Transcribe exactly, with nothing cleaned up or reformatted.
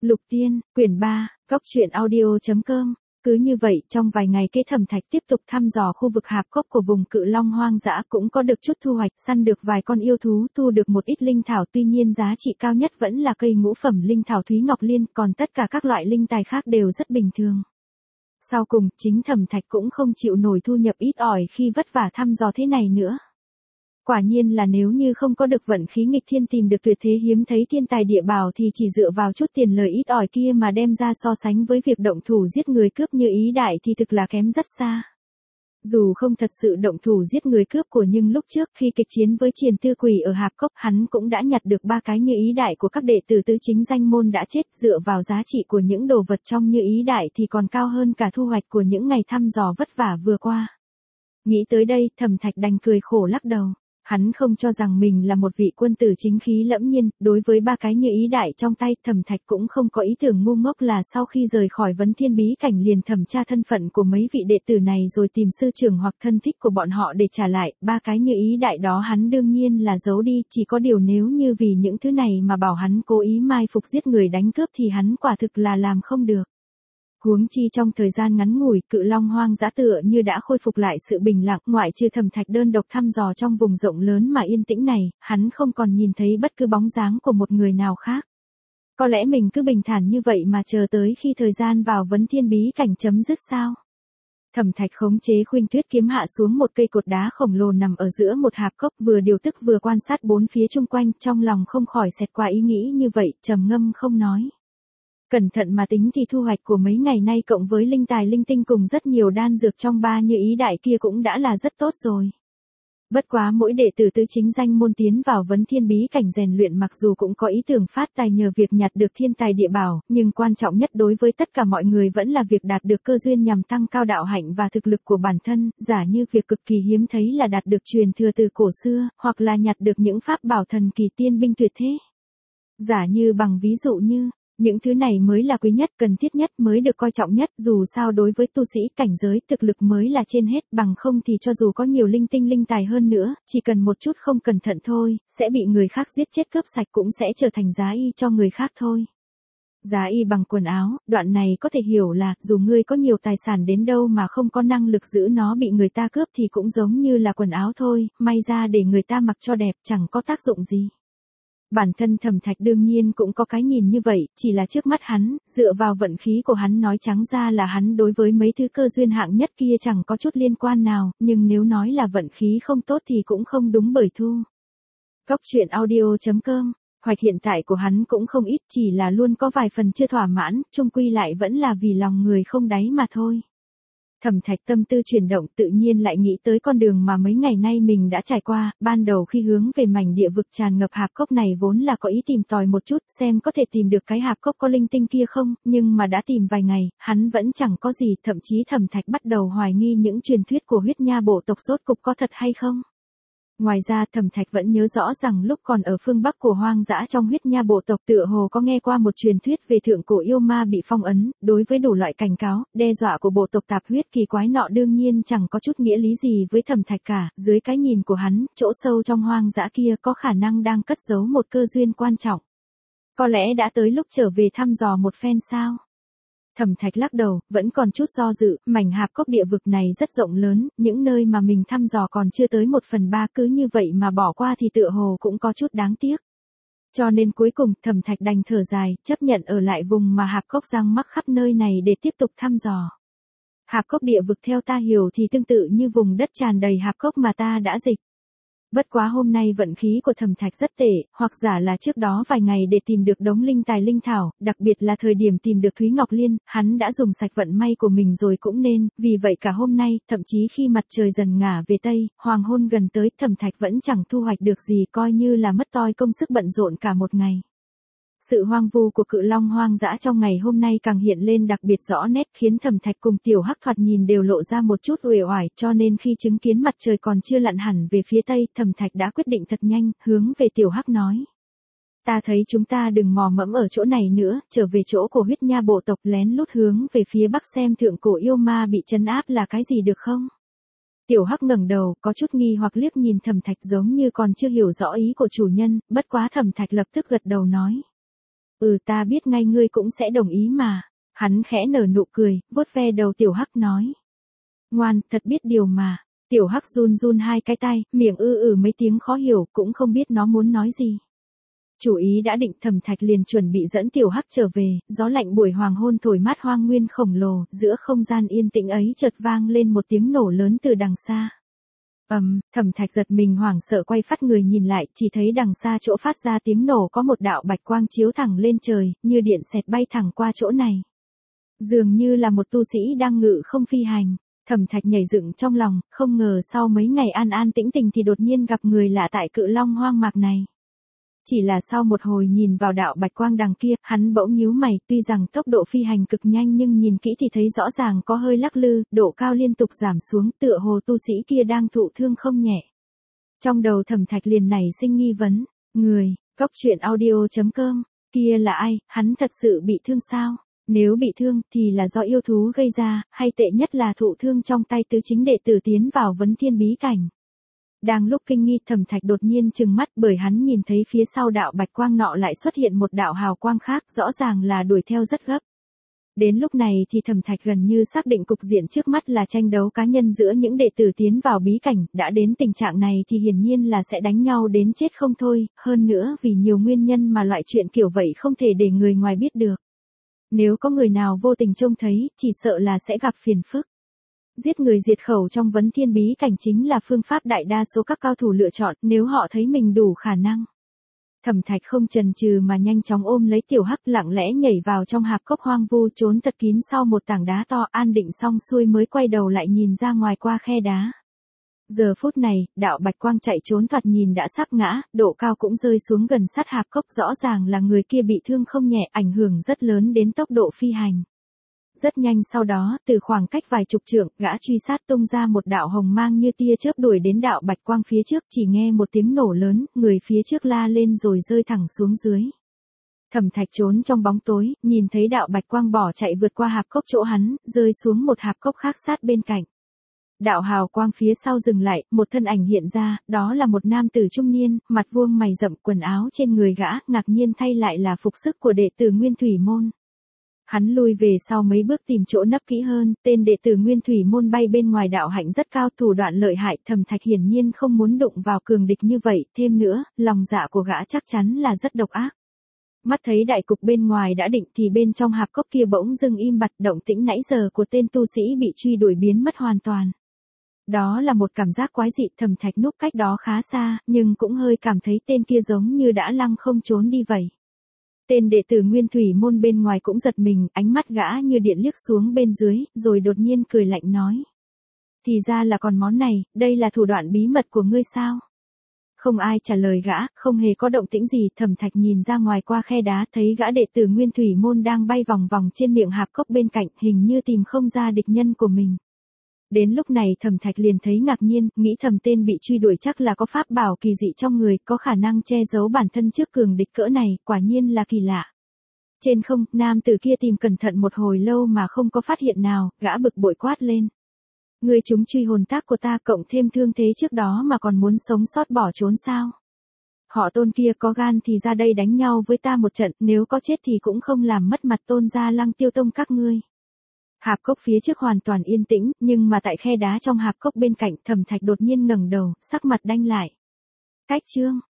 Lục Tiên, quyển ba, góc truyện audio.com. Cứ như vậy, trong vài ngày kế Thẩm Thạch tiếp tục thăm dò khu vực hạp cốc của vùng Cự Long hoang dã, cũng có được chút thu hoạch, săn được vài con yêu thú, thu được một ít linh thảo, tuy nhiên giá trị cao nhất vẫn là cây ngũ phẩm linh thảo Thúy Ngọc Liên, còn tất cả các loại linh tài khác đều rất bình thường. Sau cùng, chính Thẩm Thạch cũng không chịu nổi thu nhập ít ỏi khi vất vả thăm dò thế này nữa. Quả nhiên là nếu như không có được vận khí nghịch thiên tìm được tuyệt thế hiếm thấy thiên tài địa bảo thì chỉ dựa vào chút tiền lời ít ỏi kia mà đem ra so sánh với việc động thủ giết người cướp như ý đại thì thực là kém rất xa. Dù không thật sự động thủ giết người cướp của, nhưng lúc trước khi kịch chiến với Triền Tư Quỷ ở hạp cốc, hắn cũng đã nhặt được ba cái như ý đại của các đệ tử tứ chính danh môn đã chết, dựa vào giá trị của những đồ vật trong như ý đại thì còn cao hơn cả thu hoạch của những ngày thăm dò vất vả vừa qua. Nghĩ tới đây, Thẩm Thạch đành cười khổ lắc đầu. Hắn không cho rằng mình là một vị quân tử chính khí lẫm nhiên, đối với ba cái như ý đại trong tay, Thẩm Thạch cũng không có ý tưởng ngu ngốc là sau khi rời khỏi Vấn Thiên bí cảnh liền thẩm tra thân phận của mấy vị đệ tử này rồi tìm sư trưởng hoặc thân thích của bọn họ để trả lại, ba cái như ý đại đó hắn đương nhiên là giấu đi, chỉ có điều nếu như vì những thứ này mà bảo hắn cố ý mai phục giết người đánh cướp thì hắn quả thực là làm không được. Huống chi trong thời gian ngắn ngủi, Cự Long hoang dã tựa như đã khôi phục lại sự bình lặng, ngoại trừ Thẩm Thạch đơn độc thăm dò trong vùng rộng lớn mà yên tĩnh này, hắn không còn nhìn thấy bất cứ bóng dáng của một người nào khác. Có lẽ mình cứ bình thản như vậy mà chờ tới khi thời gian vào Vấn Thiên bí cảnh chấm dứt sao? Thẩm Thạch khống chế Khuynh Tuyết kiếm hạ xuống một cây cột đá khổng lồ nằm ở giữa một hạp cốc, vừa điều tức vừa quan sát bốn phía chung quanh, trong lòng không khỏi xẹt qua ý nghĩ như vậy, trầm ngâm không nói. Cẩn thận mà tính thì thu hoạch của mấy ngày nay cộng với linh tài linh tinh cùng rất nhiều đan dược trong ba như ý đại kia cũng đã là rất tốt rồi. Bất quá mỗi đệ tử tứ chính danh môn tiến vào Vấn Thiên bí cảnh rèn luyện mặc dù cũng có ý tưởng phát tài nhờ việc nhặt được thiên tài địa bảo, nhưng quan trọng nhất đối với tất cả mọi người vẫn là việc đạt được cơ duyên nhằm tăng cao đạo hạnh và thực lực của bản thân, giả như việc cực kỳ hiếm thấy là đạt được truyền thừa từ cổ xưa, hoặc là nhặt được những pháp bảo thần kỳ tiên binh tuyệt thế. Giả như bằng ví dụ như những thứ này mới là quý nhất, cần thiết nhất, mới được coi trọng nhất, dù sao đối với tu sĩ cảnh giới thực lực mới là trên hết, bằng không thì cho dù có nhiều linh tinh linh tài hơn nữa, chỉ cần một chút không cẩn thận thôi, sẽ bị người khác giết chết cướp sạch cũng sẽ trở thành giá y cho người khác thôi. Giá y bằng quần áo, đoạn này có thể hiểu là, dù ngươi có nhiều tài sản đến đâu mà không có năng lực giữ nó bị người ta cướp thì cũng giống như là quần áo thôi, may ra để người ta mặc cho đẹp chẳng có tác dụng gì. Bản thân Thẩm Thạch đương nhiên cũng có cái nhìn như vậy, chỉ là trước mắt hắn, dựa vào vận khí của hắn nói trắng ra là hắn đối với mấy thứ cơ duyên hạng nhất kia chẳng có chút liên quan nào, nhưng nếu nói là vận khí không tốt thì cũng không đúng bởi thu. Góc truyện audio.com, hoạch hiện tại của hắn cũng không ít, chỉ là luôn có vài phần chưa thỏa mãn, chung quy lại vẫn là vì lòng người không đáy mà thôi. Thẩm Thạch tâm tư chuyển động, tự nhiên lại nghĩ tới con đường mà mấy ngày nay mình đã trải qua, ban đầu khi hướng về mảnh địa vực tràn ngập hạp cốc này vốn là có ý tìm tòi một chút, xem có thể tìm được cái hạp cốc có linh tinh kia không, nhưng mà đã tìm vài ngày, hắn vẫn chẳng có gì, thậm chí Thẩm Thạch bắt đầu hoài nghi những truyền thuyết của huyết nha bộ tộc rốt cục có thật hay không. Ngoài ra Thẩm Thạch vẫn nhớ rõ rằng lúc còn ở phương Bắc của hoang dã trong huyết nha bộ tộc tựa hồ có nghe qua một truyền thuyết về thượng cổ yêu ma bị phong ấn, đối với đủ loại cảnh cáo, đe dọa của bộ tộc tạp huyết kỳ quái nọ đương nhiên chẳng có chút nghĩa lý gì với Thẩm Thạch cả, dưới cái nhìn của hắn, chỗ sâu trong hoang dã kia có khả năng đang cất giấu một cơ duyên quan trọng. Có lẽ đã tới lúc trở về thăm dò một phen sao? Thẩm Thạch lắc đầu, vẫn còn chút do dự, mảnh hạp cốc địa vực này rất rộng lớn, những nơi mà mình thăm dò còn chưa tới một phần ba, cứ như vậy mà bỏ qua thì tựa hồ cũng có chút đáng tiếc. Cho nên cuối cùng, Thẩm Thạch đành thở dài, chấp nhận ở lại vùng mà hạp cốc giăng mắc khắp nơi này để tiếp tục thăm dò. Hạp cốc địa vực theo ta hiểu thì tương tự như vùng đất tràn đầy hạp cốc mà ta đã dịch. Bất quá hôm nay vận khí của Thẩm Thạch rất tệ, hoặc giả là trước đó vài ngày để tìm được đống linh tài linh thảo, đặc biệt là thời điểm tìm được Thúy Ngọc Liên, hắn đã dùng sạch vận may của mình rồi cũng nên, vì vậy cả hôm nay, thậm chí khi mặt trời dần ngả về Tây, hoàng hôn gần tới, Thẩm Thạch vẫn chẳng thu hoạch được gì, coi như là mất toi công sức bận rộn cả một ngày. Sự hoang vu của Cự Long hoang dã trong ngày hôm nay càng hiện lên đặc biệt rõ nét, khiến Thẩm Thạch cùng Tiểu Hắc thoạt nhìn đều lộ ra một chút uể oải, cho nên khi chứng kiến mặt trời còn chưa lặn hẳn về phía Tây, Thẩm Thạch đã quyết định thật nhanh, hướng về Tiểu Hắc nói. Ta thấy chúng ta đừng mò mẫm ở chỗ này nữa, trở về chỗ của huyết nha bộ tộc, lén lút hướng về phía Bắc xem thượng cổ yêu ma bị trấn áp là cái gì được không? Tiểu Hắc ngẩng đầu, có chút nghi hoặc liếc nhìn Thẩm Thạch giống như còn chưa hiểu rõ ý của chủ nhân, bất quá Thẩm Thạch lập tức gật đầu nói. Ừ ta biết ngay ngươi cũng sẽ đồng ý mà. Hắn khẽ nở nụ cười, vuốt ve đầu Tiểu Hắc nói. Ngoan, thật biết điều mà. Tiểu Hắc run run hai cái tay, miệng ư ử mấy tiếng khó hiểu, cũng không biết nó muốn nói gì. Chủ ý đã định, Thẩm Thạch liền chuẩn bị dẫn Tiểu Hắc trở về, gió lạnh buổi hoàng hôn thổi mát hoang nguyên khổng lồ, giữa không gian yên tĩnh ấy chợt vang lên một tiếng nổ lớn từ đằng xa. Ầm, um, Thẩm Thạch giật mình hoảng sợ quay phát người nhìn lại, chỉ thấy đằng xa chỗ phát ra tiếng nổ có một đạo bạch quang chiếu thẳng lên trời, như điện xẹt bay thẳng qua chỗ này. Dường như là một tu sĩ đang ngự không phi hành. Thẩm Thạch nhảy dựng trong lòng, không ngờ sau mấy ngày an an tĩnh tình thì đột nhiên gặp người lạ tại Cự Long hoang mạc này. Chỉ là sau một hồi nhìn vào đạo bạch quang đằng kia, hắn bỗng nhíu mày, tuy rằng tốc độ phi hành cực nhanh nhưng nhìn kỹ thì thấy rõ ràng có hơi lắc lư, độ cao liên tục giảm xuống, tựa hồ tu sĩ kia đang thụ thương không nhẹ. Trong đầu Thẩm Thạch liền nảy sinh nghi vấn, người, Cốc Truyện Audio chấm com, kia là ai, hắn thật sự bị thương sao? Nếu bị thương thì là do yêu thú gây ra, hay tệ nhất là thụ thương trong tay tứ chính đệ tử tiến vào vấn thiên bí cảnh. Đang lúc kinh nghi, Thẩm Thạch đột nhiên trừng mắt bởi hắn nhìn thấy phía sau đạo bạch quang nọ lại xuất hiện một đạo hào quang khác, rõ ràng là đuổi theo rất gấp. Đến lúc này thì Thẩm Thạch gần như xác định cục diện trước mắt là tranh đấu cá nhân giữa những đệ tử tiến vào bí cảnh, đã đến tình trạng này thì hiển nhiên là sẽ đánh nhau đến chết không thôi, hơn nữa vì nhiều nguyên nhân mà loại chuyện kiểu vậy không thể để người ngoài biết được. Nếu có người nào vô tình trông thấy, chỉ sợ là sẽ gặp phiền phức. Giết người diệt khẩu trong vấn thiên bí cảnh chính là phương pháp đại đa số các cao thủ lựa chọn nếu họ thấy mình đủ khả năng. Thẩm Thạch không chần chừ mà nhanh chóng ôm lấy Tiểu Hắc, lặng lẽ nhảy vào trong hạp cốc hoang vu, trốn thật kín sau một tảng đá to, an định xong xuôi mới quay đầu lại nhìn ra ngoài qua khe đá. Giờ phút này, đạo bạch quang chạy trốn thoạt nhìn đã sắp ngã, độ cao cũng rơi xuống gần sát hạp cốc, rõ ràng là người kia bị thương không nhẹ, ảnh hưởng rất lớn đến tốc độ phi hành. Rất nhanh sau đó, từ khoảng cách vài chục trượng, gã truy sát tung ra một đạo hồng mang như tia chớp đuổi đến đạo bạch quang phía trước, chỉ nghe một tiếng nổ lớn, người phía trước la lên rồi rơi thẳng xuống dưới. Thẩm Thạch trốn trong bóng tối, nhìn thấy đạo bạch quang bỏ chạy vượt qua hạp cốc chỗ hắn, rơi xuống một hạp cốc khác sát bên cạnh. Đạo hào quang phía sau dừng lại, một thân ảnh hiện ra, đó là một nam tử trung niên, mặt vuông mày rậm, quần áo trên người gã, ngạc nhiên thay lại là phục sức của đệ tử Nguyên Thủy Môn. Hắn lui về sau mấy bước tìm chỗ nấp kỹ hơn, tên đệ tử Nguyên Thủy Môn bay bên ngoài đạo hạnh rất cao, thủ đoạn lợi hại, Thẩm Thạch hiển nhiên không muốn đụng vào cường địch như vậy, thêm nữa, lòng dạ của gã chắc chắn là rất độc ác. Mắt thấy đại cục bên ngoài đã định thì bên trong hạp cốc kia bỗng dưng im bặt, động tĩnh nãy giờ của tên tu sĩ bị truy đuổi biến mất hoàn toàn. Đó là một cảm giác quái dị, Thẩm Thạch núp cách đó khá xa, nhưng cũng hơi cảm thấy tên kia giống như đã lăng không trốn đi vậy. Tên đệ tử Nguyên Thủy Môn bên ngoài cũng giật mình, ánh mắt gã như điện liếc xuống bên dưới, rồi đột nhiên cười lạnh nói. Thì ra là còn món này, đây là thủ đoạn bí mật của ngươi sao? Không ai trả lời gã, không hề có động tĩnh gì, Thẩm Thạch nhìn ra ngoài qua khe đá thấy gã đệ tử Nguyên Thủy Môn đang bay vòng vòng trên miệng hạp cốc bên cạnh, hình như tìm không ra địch nhân của mình. Đến lúc này Thẩm Thạch liền thấy ngạc nhiên, nghĩ thầm tên bị truy đuổi chắc là có pháp bảo kỳ dị trong người, có khả năng che giấu bản thân trước cường địch cỡ này, quả nhiên là kỳ lạ. Trên không, nam tử kia tìm cẩn thận một hồi lâu mà không có phát hiện nào, gã bực bội quát lên. Ngươi chúng truy hồn tác của ta cộng thêm thương thế trước đó mà còn muốn sống sót bỏ trốn sao? Họ Tôn kia có gan thì ra đây đánh nhau với ta một trận, nếu có chết thì cũng không làm mất mặt Tôn gia Lăng Tiêu Tông các ngươi. Hạp cốc phía trước hoàn toàn yên tĩnh, nhưng mà tại khe đá trong hạp cốc bên cạnh, Thẩm Thạch đột nhiên ngẩng đầu, sắc mặt đanh lại. Cách chương